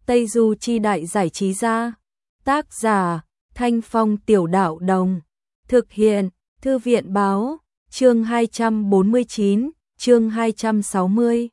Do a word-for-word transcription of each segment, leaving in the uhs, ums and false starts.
Tây Du Chi Đại Giải Trí Gia. Tác giả Thanh Phong Tiểu Đạo Đồng. Thực hiện Thư viện Báo. Chương hai trăm bốn mươi chín, chương hai trăm sáu mươi.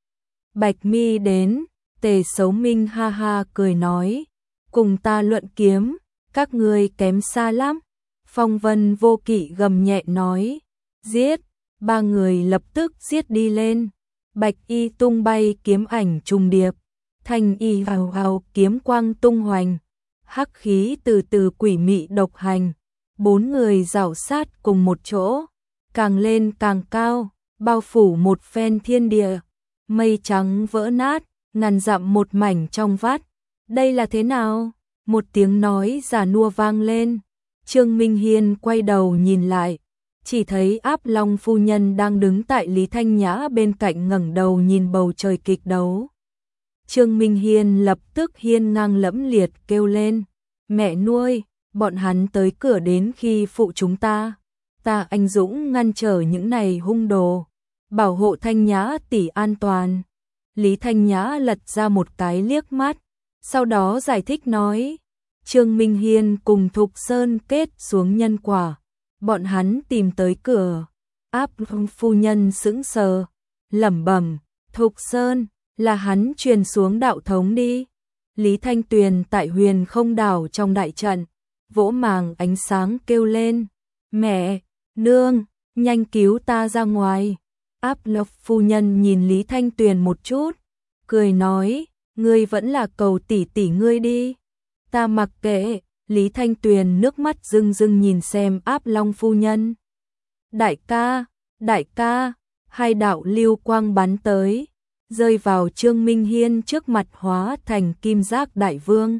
Bạch Mi đến, Tề Sấu Minh ha ha cười nói, cùng ta luận kiếm, các ngươi kém xa lắm. Phong Vân Vô Kỵ gầm nhẹ nói, giết. Ba người lập tức giết đi lên. Bạch y tung bay kiếm ảnh trùng điệp, thanh y hào hào kiếm quang tung hoành, hắc khí từ từ quỷ mị độc hành. Bốn người rảo sát cùng một chỗ, càng lên càng cao, bao phủ một phen thiên địa. Mây trắng vỡ nát, ngàn dặm một mảnh trong vắt. Đây là thế nào? Một tiếng nói già nua vang lên. Trương Minh Hiên quay đầu nhìn lại, chỉ thấy Áp Long phu nhân đang đứng tại Lý Thanh Nhã bên cạnh, ngẩng đầu nhìn bầu trời kịch đấu. Trương Minh Hiên lập tức hiên ngang lẫm liệt kêu lên, mẹ nuôi, bọn hắn tới cửa đến khi phụ chúng ta. Ta anh dũng ngăn trở những này hung đồ, bảo hộ Thanh Nhã tỷ an toàn. Lý Thanh Nhã lật ra một cái liếc mắt, sau đó giải thích nói, Trương Minh Hiên cùng Thục Sơn kết xuống nhân quả, bọn hắn tìm tới cửa. Áp phu nhân sững sờ, lẩm bẩm, Thục Sơn là hắn truyền xuống đạo thống đi. Lý Thanh Tuyền tại Huyền Không Đảo trong đại trận, vỗ màng ánh sáng kêu lên, mẹ, nương, nhanh cứu ta ra ngoài. Áp Lộc phu nhân nhìn Lý Thanh Tuyền một chút, cười nói, ngươi vẫn là cầu tỷ tỷ ngươi đi. Ta mặc kệ. Lý Thanh Tuyền nước mắt rưng rưng nhìn xem Áp Long phu nhân. Đại ca, đại ca, hai đạo lưu quang bắn tới, rơi vào Trương Minh Hiên trước mặt, hóa thành Kim Giác Đại Vương.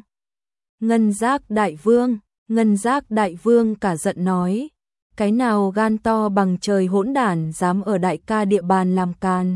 Ngân Giác Đại Vương, Ngân Giác Đại Vương cả giận nói, cái nào gan to bằng trời hỗn đản dám ở đại ca địa bàn làm càn.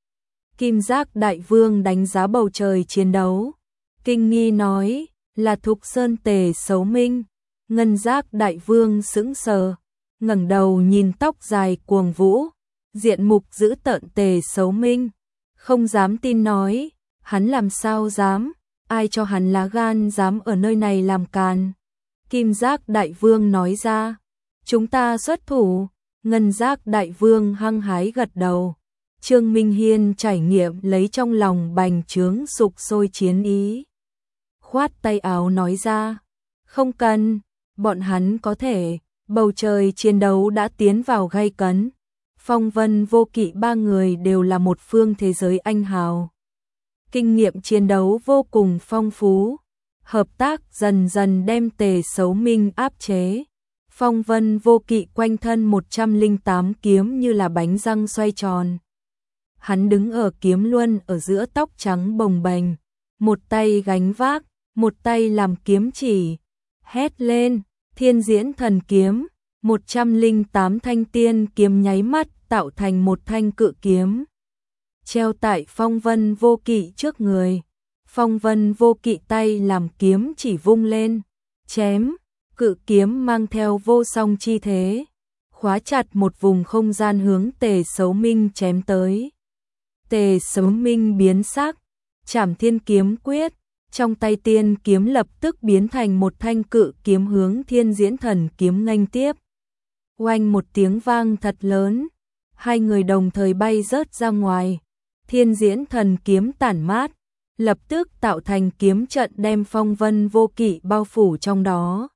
Kim Giác Đại Vương đánh giá bầu trời chiến đấu, kinh nghi nói, là Thục Sơn Tề Sấu Minh. Ngân Giác Đại Vương sững sờ, ngẩng đầu nhìn tóc dài cuồng vũ, diện mục dữ tợn Tề Sấu Minh, không dám tin nói, hắn làm sao dám, ai cho hắn lá gan dám ở nơi này làm càn. Kim Giác Đại Vương nói ra, chúng ta xuất thủ. Ngân Giác Đại Vương hăng hái gật đầu. Trương Minh Hiên trải nghiệm lấy trong lòng bành trướng sục sôi chiến ý, khoát tay áo nói ra, không cần, bọn hắn có thể. Bầu trời chiến đấu đã tiến vào gay cấn. Phong Vân Vô Kỵ ba người đều là một phương thế giới anh hào, kinh nghiệm chiến đấu vô cùng phong phú, hợp tác dần dần đem Tề Sấu Minh áp chế. Phong Vân Vô Kỵ quanh thân một trăm lẻ tám kiếm như là bánh răng xoay tròn. Hắn đứng ở kiếm luân ở giữa, tóc trắng bồng bềnh, một tay gánh vác, một tay làm kiếm chỉ, hét lên, Thiên Diễn Thần Kiếm. một trăm lẻ tám thanh tiên kiếm nháy mắt tạo thành một thanh cự kiếm, treo tại Phong Vân Vô Kỵ trước người. Phong Vân Vô Kỵ tay làm kiếm chỉ vung lên, chém, cự kiếm mang theo vô song chi thế, khóa chặt một vùng không gian hướng Tề Sấu Minh chém tới. Tề Sấu Minh biến sắc, Trảm Thiên Kiếm quyết, trong tay tiên kiếm lập tức biến thành một thanh cự kiếm hướng Thiên Diễn Thần Kiếm nghênh tiếp. Oanh một tiếng vang thật lớn, hai người đồng thời bay rớt ra ngoài. Thiên Diễn Thần Kiếm tản mát, lập tức tạo thành kiếm trận đem Phong Vân Vô Kỵ bao phủ trong đó.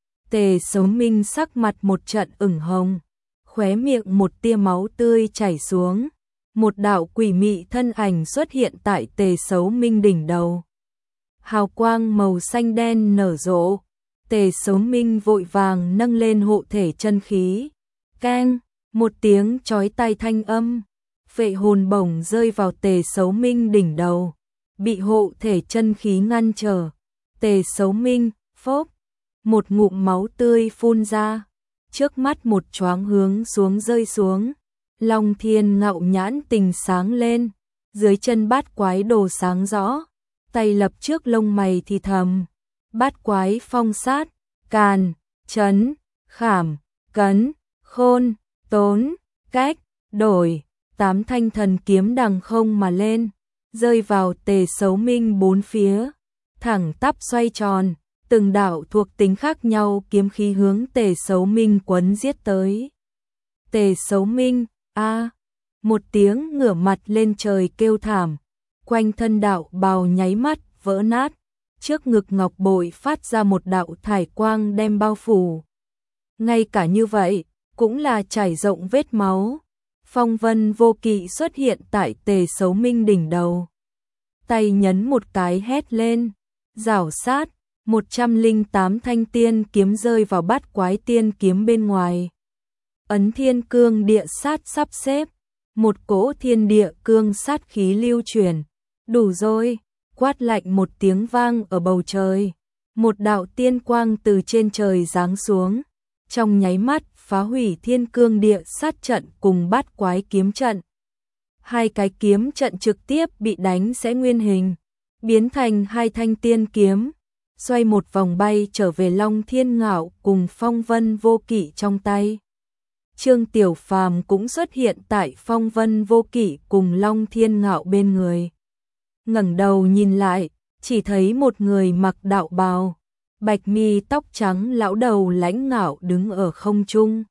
Tề Sấu Minh sắc mặt một trận ửng hồng, khóe miệng một tia máu tươi chảy xuống. Một đạo quỷ mị thân ảnh xuất hiện tại Tề Sấu Minh đỉnh đầu, hào quang màu xanh đen nở rộ. Tề Sấu Minh vội vàng nâng lên hộ thể chân khí, keng, một tiếng chói tai thanh âm, phệ hồn bổng rơi vào Tề Sấu Minh đỉnh đầu, bị hộ thể chân khí ngăn trở. Tề Sấu Minh, phốc, một ngụm máu tươi phun ra, trước mắt một choáng hướng xuống rơi xuống. Long Thiên Ngạo nhãn tình sáng lên, dưới chân Bát Quái Đồ sáng rõ, tay lập trước lông mày thì thầm, Bát Quái Phong Sát, Càn, Chấn, Khảm, Cấn, Khôn, Tốn, Cách, Đổi, tám thanh thần kiếm đằng không mà lên, rơi vào Tề Sấu Minh bốn phía. thẳng tắp xoay tròn, từng đạo thuộc tính khác nhau kiếm khí hướng Tề Sấu Minh quấn giết tới. Tề Sấu Minh, a, một tiếng ngửa mặt lên trời kêu thảm, quanh thân đạo bào nháy mắt vỡ nát, trước ngực ngọc bội phát ra một đạo thải quang đem bao phủ. Ngay cả như vậy, cũng là trải rộng vết máu. Phong vân vô kỵ xuất hiện tại Tề Sấu Minh đỉnh đầu. Tay nhấn một cái hét lên, rảo sát, một trăm lẻ tám thanh tiên kiếm rơi vào bát quái tiên kiếm bên ngoài. Ấn thiên cương địa sát sắp xếp, một cỗ thiên địa cương sát khí lưu truyền. Đủ rồi, quát lạnh một tiếng vang ở bầu trời. Một đạo tiên quang từ trên trời giáng xuống, trong nháy mắt phá hủy thiên cương địa sát trận cùng bát quái kiếm trận. Hai cái kiếm trận trực tiếp bị đánh sẽ nguyên hình, biến thành hai thanh tiên kiếm, xoay một vòng bay trở về Long Thiên Ngạo cùng Phong Vân Vô Kỵ trong tay. Trương Tiểu Phàm cũng xuất hiện tại Phong Vân Vô Kỵ cùng Long Thiên Ngạo bên người. Ngẩng đầu nhìn lại, chỉ thấy một người mặc đạo bào, bạch mi tóc trắng lão đầu lãnh ngạo đứng ở không trung.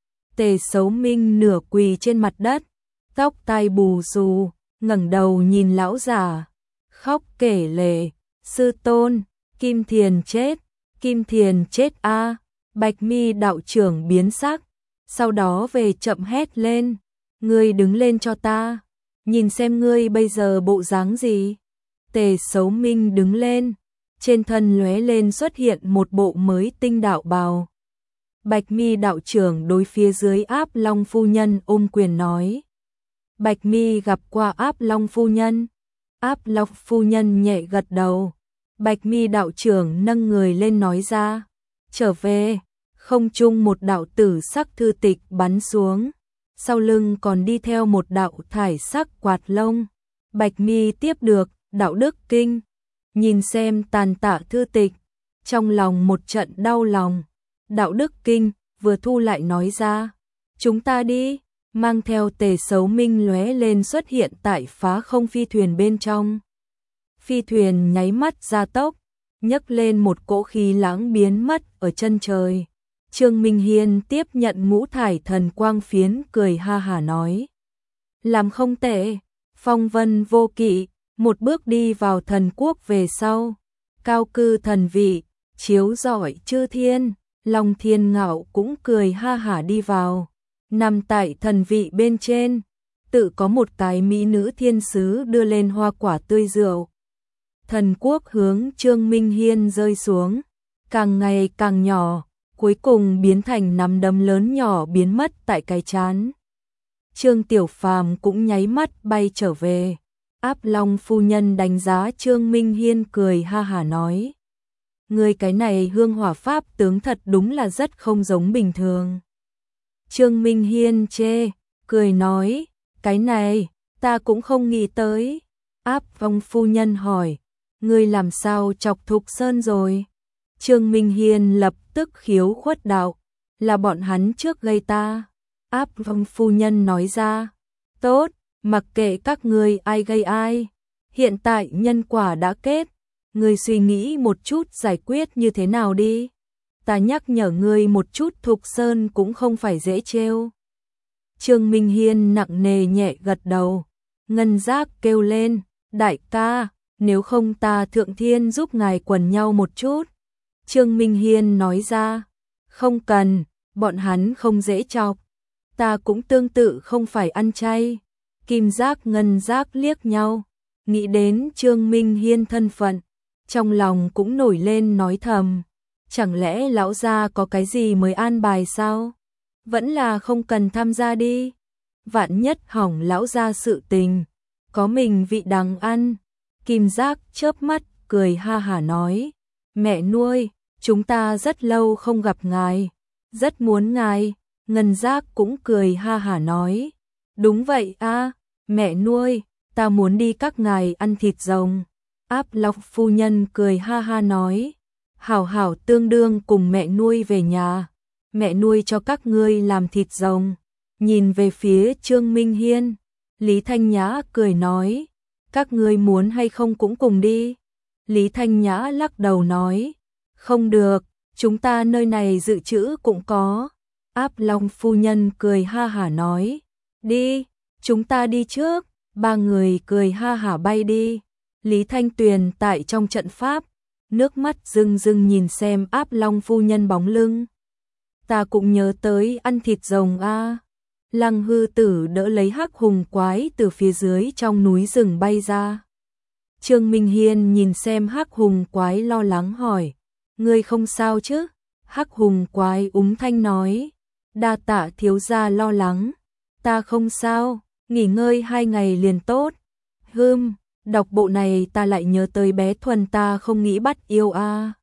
Tề Sấu Minh nửa quỳ trên mặt đất, tóc tai bù xù, ngẩng đầu nhìn lão già, khóc kể lể, sư tôn, Kim Thiền chết, Kim Thiền chết a. À. Bạch mi đạo trưởng biến sắc, sau đó về chậm hét lên, ngươi đứng lên cho ta, nhìn xem ngươi bây giờ bộ dáng gì. Tề Sấu Minh đứng lên, trên thân lóe lên xuất hiện một bộ mới tinh đạo bào. Bạch mi đạo trưởng đối phía dưới Áp Long phu nhân ôm quyền nói. Bạch mi gặp qua Áp Long phu nhân. Áp Long phu nhân nhẹ gật đầu. Bạch mi đạo trưởng nâng người lên nói ra. Trở về, không trung một đạo tử sắc thư tịch bắn xuống. Sau lưng còn đi theo một đạo thải sắc quạt lông. Bạch mi tiếp được, đạo đức kinh. Nhìn xem tàn tạ thư tịch, trong lòng một trận đau lòng. Đạo đức kinh vừa thu lại nói ra, chúng ta đi, mang theo Tề Sấu Minh lóe lên xuất hiện tại phá không phi thuyền bên trong. Phi thuyền nháy mắt gia tốc, nhấc lên một cỗ khí lãng biến mất ở chân trời. Trương Minh Hiên tiếp nhận ngũ thải thần quang phiến cười ha hả nói. Làm không tệ, Phong Vân Vô Kỵ, một bước đi vào thần quốc về sau. Cao cư thần vị, chiếu rọi chư thiên, Long Thiên Ngạo cũng cười ha hả đi vào. Nằm tại thần vị bên trên, tự có một cái mỹ nữ thiên sứ đưa lên hoa quả tươi rượu. Thần quốc hướng Trương Minh Hiên rơi xuống, càng ngày càng nhỏ, cuối cùng biến thành nắm đấm lớn nhỏ biến mất tại cái chán. Trương Tiểu Phàm cũng nháy mắt bay trở về. Áp Long phu nhân đánh giá Trương Minh Hiên cười ha hả nói. Người cái này hương hỏa pháp tướng thật đúng là rất không giống bình thường. Trương Minh Hiên chê, cười nói, cái này, ta cũng không nghĩ tới. Áp Long phu nhân hỏi, ngươi làm sao chọc Thục Sơn rồi? Trương Minh Hiên lập tức khiếu khuất đạo, là bọn hắn trước gây ta. Áp Long phu nhân nói ra, tốt, mặc kệ các ngươi ai gây ai, hiện tại nhân quả đã kết, ngươi suy nghĩ một chút giải quyết như thế nào đi. Ta nhắc nhở ngươi một chút, Thục Sơn cũng không phải dễ trêu. Trương Minh Hiên nặng nề nhẹ gật đầu, ngân giác kêu lên, đại ca, nếu không ta thượng thiên giúp ngài quần nhau một chút. Trương Minh Hiên nói ra, không cần, bọn hắn không dễ chọc, ta cũng tương tự không phải ăn chay. Kim giác ngân giác liếc nhau, nghĩ đến Trương Minh Hiên thân phận, trong lòng cũng nổi lên nói thầm, chẳng lẽ lão gia có cái gì mới an bài sao? Vẫn là không cần tham gia đi, vạn nhất hỏng lão gia sự tình, có mình vị đằng ăn. Kim giác chớp mắt cười ha hả nói, mẹ nuôi, chúng ta rất lâu không gặp ngài, rất muốn ngài. Ngân giác cũng cười ha hả nói, đúng vậy a, mẹ nuôi, ta muốn đi các ngài ăn thịt rồng. Áp Long phu nhân cười ha ha nói, hảo hảo tương đương cùng mẹ nuôi về nhà, mẹ nuôi cho các ngươi làm thịt rồng. Nhìn về phía Trương Minh Hiên, Lý Thanh Nhã cười nói, các ngươi muốn hay không cũng cùng đi. Lý Thanh Nhã lắc đầu nói, không được, chúng ta nơi này dự trữ cũng có. Áp Long phu nhân cười ha hả nói, đi, chúng ta đi trước. Ba người cười ha hả bay đi. Lý Thanh Tuyền tại trong trận pháp, nước mắt rưng rưng nhìn xem Áp Long phu nhân bóng lưng. Ta cũng nhớ tới ăn thịt rồng a. Lăng Hư Tử đỡ lấy Hắc Hùng quái từ phía dưới trong núi rừng bay ra. Trương Minh Hiên nhìn xem Hắc Hùng quái lo lắng hỏi, ngươi không sao chứ? Hắc Hùng quái úm thanh nói, đa tạ thiếu gia lo lắng, ta không sao, nghỉ ngơi hai ngày liền tốt. Hừm, đọc bộ này ta lại nhớ tới bé Thuần ta không nghĩ bắt yêu a.